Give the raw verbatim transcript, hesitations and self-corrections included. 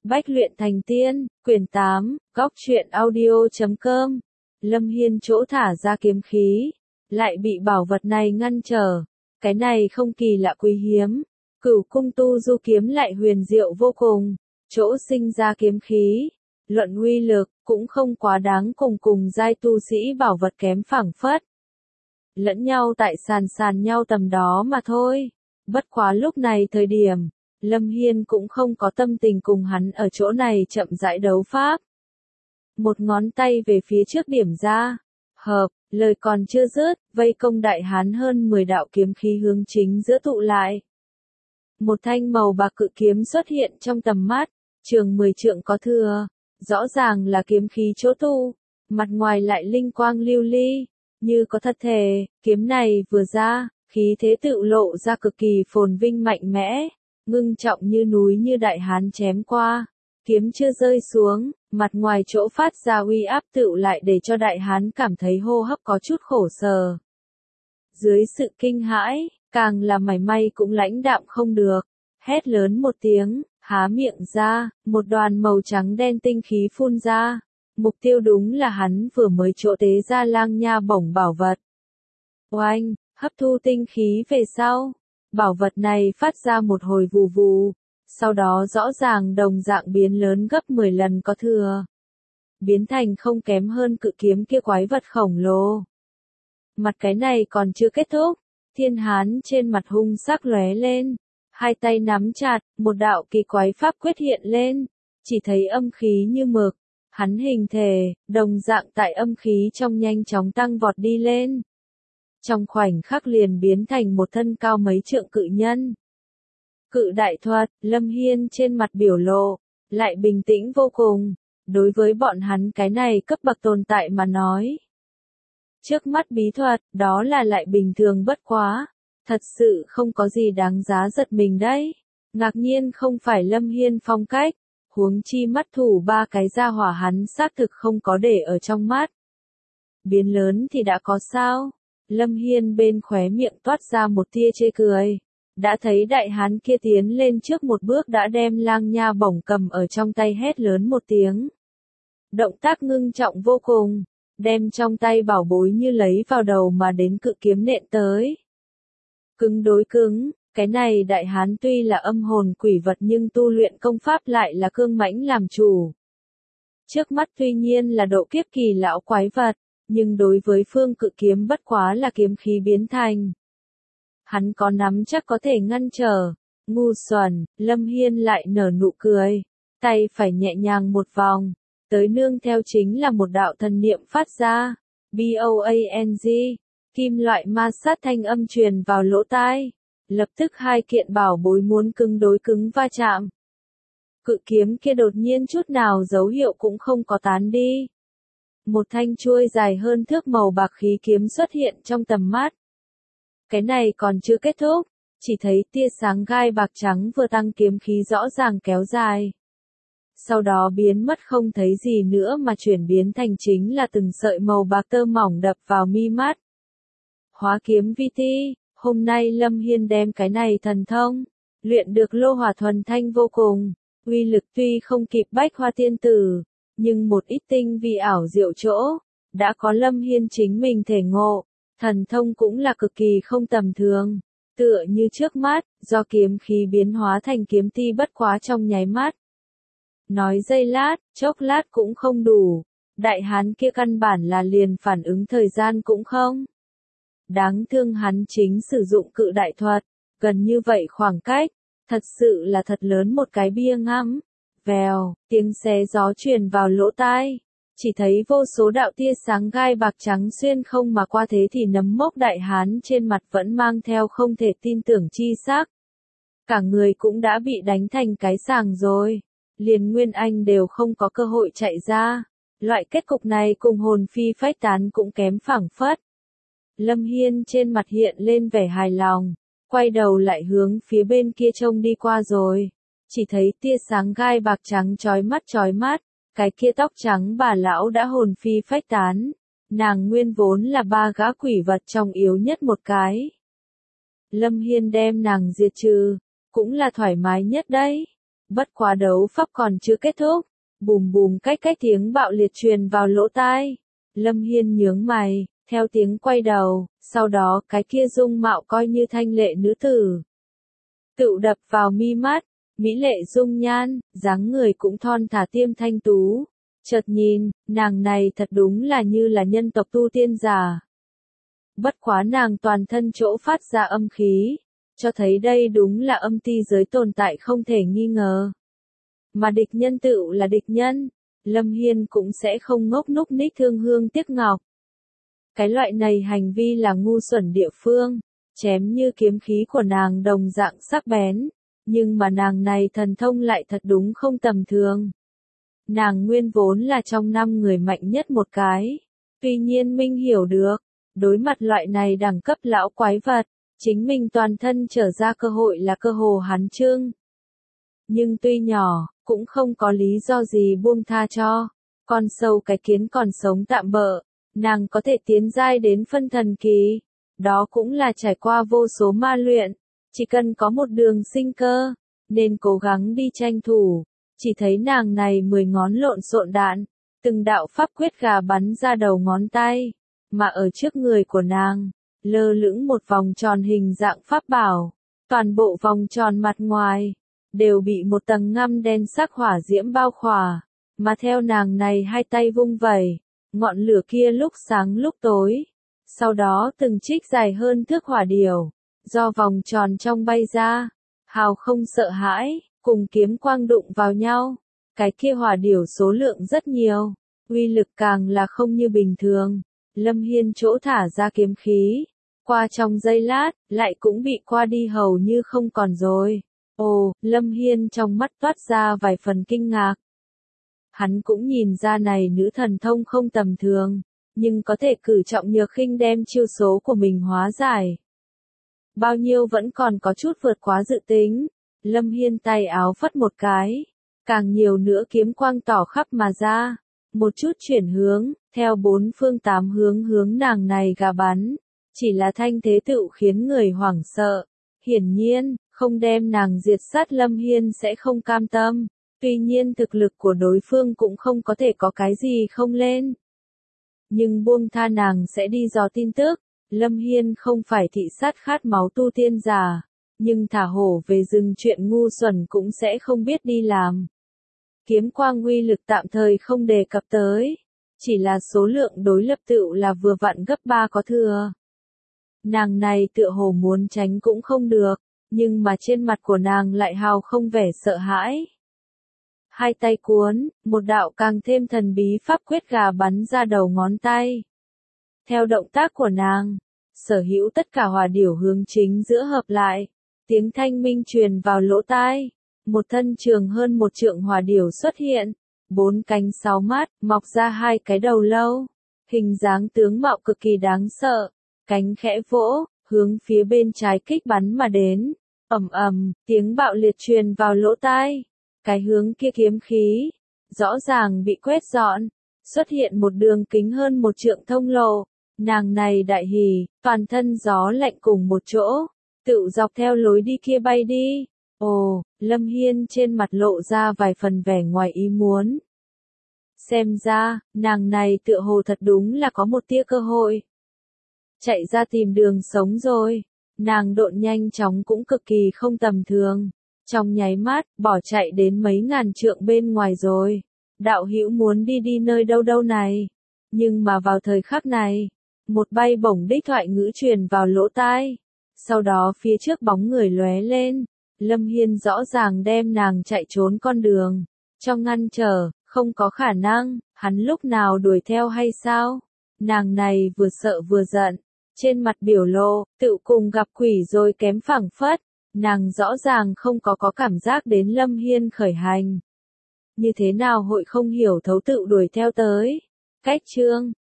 Bách luyện thành tiên, quyển tám, góc truyện audio chấm com. Lâm Hiên chỗ thả ra kiếm khí, lại bị bảo vật này ngăn trở. Cái này không kỳ lạ quý hiếm. Cửu cung tu du kiếm lại huyền diệu vô cùng. Chỗ sinh ra kiếm khí, luận uy lực, cũng không quá đáng cùng cùng giai tu sĩ bảo vật kém phảng phất. Lẫn nhau tại sàn sàn nhau tầm đó mà thôi. Bất quá lúc này thời điểm, Lâm Hiên cũng không có tâm tình cùng hắn ở chỗ này chậm rãi đấu pháp. Một ngón tay về phía trước điểm ra. Hợp, lời còn chưa dứt, vây công đại hán hơn mười đạo kiếm khí hướng chính giữa tụ lại. Một thanh màu bạc cự kiếm xuất hiện trong tầm mắt, trường mười trượng có thừa, rõ ràng là kiếm khí chỗ tu, mặt ngoài lại linh quang lưu ly, như có thật thể, kiếm này vừa ra, khí thế tự lộ ra cực kỳ phồn vinh mạnh mẽ, ngưng trọng như núi như đại hán chém qua, kiếm chưa rơi xuống, mặt ngoài chỗ phát ra uy áp tự lại để cho đại hán cảm thấy hô hấp có chút khổ sở. Dưới sự kinh hãi, càng là mảy may cũng lãnh đạm không được, hét lớn một tiếng, há miệng ra, một đoàn màu trắng đen tinh khí phun ra, mục tiêu đúng là hắn vừa mới chỗ tế ra lang nha bổng bảo vật. Oanh, hấp thu tinh khí về sau, bảo vật này phát ra một hồi vù vù, sau đó rõ ràng đồng dạng biến lớn gấp mười lần có thừa. Biến thành không kém hơn cự kiếm kia quái vật khổng lồ. Mặt cái này còn chưa kết thúc, thiên hán trên mặt hung sắc lóe lên, hai tay nắm chặt, một đạo kỳ quái pháp quyết hiện lên, chỉ thấy âm khí như mực, hắn hình thể, đồng dạng tại âm khí trong nhanh chóng tăng vọt đi lên. Trong khoảnh khắc liền biến thành một thân cao mấy trượng cự nhân. Cự đại thuật, Lâm Hiên trên mặt biểu lộ, lại bình tĩnh vô cùng, đối với bọn hắn cái này cấp bậc tồn tại mà nói. Trước mắt bí thuật, đó là lại bình thường bất quá, thật sự không có gì đáng giá giật mình đấy. Ngạc nhiên không phải Lâm Hiên phong cách, huống chi mắt thủ ba cái gia hỏa hắn xác thực không có để ở trong mắt. Biến lớn thì đã có sao? Lâm Hiên bên khóe miệng toát ra một tia chê cười. Đã thấy đại hán kia tiến lên trước một bước đã đem lang nha bổng cầm ở trong tay hét lớn một tiếng. Động tác ngưng trọng vô cùng, đem trong tay bảo bối như lấy vào đầu mà đến cự kiếm nện tới. Cứng đối cứng, cái này đại hán tuy là âm hồn quỷ vật nhưng tu luyện công pháp lại là cương mãnh làm chủ. Trước mắt tuy nhiên là độ kiếp kỳ lão quái vật, nhưng đối với phương cự kiếm bất quá là kiếm khí biến thành. Hắn có nắm chắc có thể ngăn trở, ngu xuẩn, Lâm Hiên lại nở nụ cười, tay phải nhẹ nhàng một vòng, tới nương theo chính là một đạo thần niệm phát ra, B O A N G, kim loại ma sát thanh âm truyền vào lỗ tai, lập tức hai kiện bảo bối muốn cứng đối cứng va chạm. Cự kiếm kia đột nhiên chút nào dấu hiệu cũng không có tán đi. Một thanh chuôi dài hơn thước màu bạc khí kiếm xuất hiện trong tầm mắt. Cái này còn chưa kết thúc, chỉ thấy tia sáng gai bạc trắng vừa tăng kiếm khí rõ ràng kéo dài. Sau đó biến mất không thấy gì nữa mà chuyển biến thành chính là từng sợi màu bạc tơ mỏng đập vào mi mắt. Hóa kiếm vi ti, hôm nay Lâm Hiên đem cái này thần thông, luyện được lô hỏa thuần thanh vô cùng, uy lực tuy không kịp bách hoa tiên tử, nhưng một ít tinh vi ảo diệu chỗ, đã có Lâm Hiên chính mình thể ngộ. Thần thông cũng là cực kỳ không tầm thường, tựa như trước mắt, do kiếm khí biến hóa thành kiếm ti bất quá trong nháy mắt. Nói giây lát, chốc lát cũng không đủ, đại hán kia căn bản là liền phản ứng thời gian cũng không. Đáng thương hắn chính sử dụng cự đại thuật, gần như vậy khoảng cách, thật sự là thật lớn một cái bia ngắm. Vèo, tiếng xé gió truyền vào lỗ tai. Chỉ thấy vô số đạo tia sáng gai bạc trắng xuyên không mà qua thế thì nấm mốc đại hán trên mặt vẫn mang theo không thể tin tưởng chi sắc. Cả người cũng đã bị đánh thành cái sàng rồi. Liền Nguyên Anh đều không có cơ hội chạy ra. Loại kết cục này cùng hồn phi phách tán cũng kém phảng phất. Lâm Hiên trên mặt hiện lên vẻ hài lòng. Quay đầu lại hướng phía bên kia trông đi qua rồi. Chỉ thấy tia sáng gai bạc trắng chói mắt chói mắt. Cái kia tóc trắng bà lão đã hồn phi phách tán, nàng nguyên vốn là ba gã quỷ vật trong yếu nhất một cái. Lâm Hiên đem nàng diệt trừ, cũng là thoải mái nhất đấy. Bất quá đấu pháp còn chưa kết thúc, bùm bùm cách cách tiếng bạo liệt truyền vào lỗ tai. Lâm Hiên nhướng mày, theo tiếng quay đầu, sau đó cái kia dung mạo coi như thanh lệ nữ tử. Tự đập vào mi mắt, mỹ lệ dung nhan, dáng người cũng thon thả tiêm thanh tú. Chợt nhìn, nàng này thật đúng là như là nhân tộc tu tiên giả. Bất quá nàng toàn thân chỗ phát ra âm khí, cho thấy đây đúng là âm ti giới tồn tại không thể nghi ngờ. Mà địch nhân tựu là địch nhân, Lâm Hiên cũng sẽ không ngốc núc ních thương hương tiếc ngọc. Cái loại này hành vi là ngu xuẩn địa phương, chém như kiếm khí của nàng đồng dạng sắc bén, nhưng mà nàng này thần thông lại thật đúng không tầm thường. Nàng nguyên vốn là trong năm người mạnh nhất một cái, tuy nhiên Minh hiểu được, đối mặt loại này đẳng cấp lão quái vật, chính mình toàn thân trở ra cơ hội là cơ hồ hắn trương. Nhưng tuy nhỏ, cũng không có lý do gì buông tha cho, con sâu cái kiến còn sống tạm bợ, nàng có thể tiến giai đến phân thần kỳ, đó cũng là trải qua vô số ma luyện, chỉ cần có một đường sinh cơ, nên cố gắng đi tranh thủ. Chỉ thấy nàng này mười ngón lộn xộn đạn, từng đạo pháp quyết gà bắn ra đầu ngón tay, mà ở trước người của nàng, lơ lửng một vòng tròn hình dạng pháp bảo, toàn bộ vòng tròn mặt ngoài, đều bị một tầng ngăm đen sắc hỏa diễm bao khỏa, mà theo nàng này hai tay vung vẩy, ngọn lửa kia lúc sáng lúc tối, sau đó từng trích dài hơn thước hỏa điểu, do vòng tròn trong bay ra, hào không sợ hãi. Cùng kiếm quang đụng vào nhau, cái kia hỏa điểu số lượng rất nhiều, uy lực càng là không như bình thường. Lâm Hiên chỗ thả ra kiếm khí, qua trong giây lát, lại cũng bị qua đi hầu như không còn rồi. Ồ, Lâm Hiên trong mắt toát ra vài phần kinh ngạc. Hắn cũng nhìn ra này nữ thần thông không tầm thường, nhưng có thể cử trọng nhược khinh đem chiêu số của mình hóa giải. Bao nhiêu vẫn còn có chút vượt quá dự tính. Lâm Hiên tay áo phất một cái, càng nhiều nữa kiếm quang tỏ khắp mà ra, một chút chuyển hướng, theo bốn phương tám hướng hướng nàng này gà bắn, chỉ là thanh thế tựu khiến người hoảng sợ. Hiển nhiên, không đem nàng diệt sát Lâm Hiên sẽ không cam tâm, tuy nhiên thực lực của đối phương cũng không có thể có cái gì không lên. Nhưng buông tha nàng sẽ đi dò tin tức, Lâm Hiên không phải thị sát khát máu tu tiên giả. Nhưng thả hổ về rừng chuyện ngu xuẩn cũng sẽ không biết đi làm. Kiếm quang uy lực tạm thời không đề cập tới, chỉ là số lượng đối lập tựu là vừa vặn gấp ba có thừa. Nàng này tựa hồ muốn tránh cũng không được, nhưng mà trên mặt của nàng lại hào không vẻ sợ hãi. Hai tay cuốn, một đạo càng thêm thần bí pháp quyết gà bắn ra đầu ngón tay. Theo động tác của nàng, sở hữu tất cả hỏa điểu hướng chính giữa hợp lại. Tiếng thanh minh truyền vào lỗ tai, một thân trường hơn một trượng hỏa điểu xuất hiện, bốn cánh sáu mắt, mọc ra hai cái đầu lâu, hình dáng tướng mạo cực kỳ đáng sợ, cánh khẽ vỗ, hướng phía bên trái kích bắn mà đến, ầm ầm, tiếng bạo liệt truyền vào lỗ tai, cái hướng kia kiếm khí, rõ ràng bị quét dọn, xuất hiện một đường kính hơn một trượng thông lộ, nàng này đại hỉ, toàn thân gió lạnh cùng một chỗ. Tự dọc theo lối đi kia bay đi. Ồ, Lâm Hiên trên mặt lộ ra vài phần vẻ ngoài ý muốn. Xem ra, nàng này tựa hồ thật đúng là có một tia cơ hội. Chạy ra tìm đường sống rồi. Nàng độn nhanh chóng cũng cực kỳ không tầm thường. Trong nháy mắt, bỏ chạy đến mấy ngàn trượng bên ngoài rồi. Đạo hữu muốn đi đi nơi đâu đâu này. Nhưng mà vào thời khắc này, một bay bổng đích thoại ngữ truyền vào lỗ tai. Sau đó phía trước bóng người lóe lên, Lâm Hiên rõ ràng đem nàng chạy trốn con đường, cho ngăn trở, không có khả năng, hắn lúc nào đuổi theo hay sao? Nàng này vừa sợ vừa giận, trên mặt biểu lộ, tự cùng gặp quỷ rồi kém phảng phất, nàng rõ ràng không có có cảm giác đến Lâm Hiên khởi hành. Như thế nào hội không hiểu thấu tự đuổi theo tới? Cách chương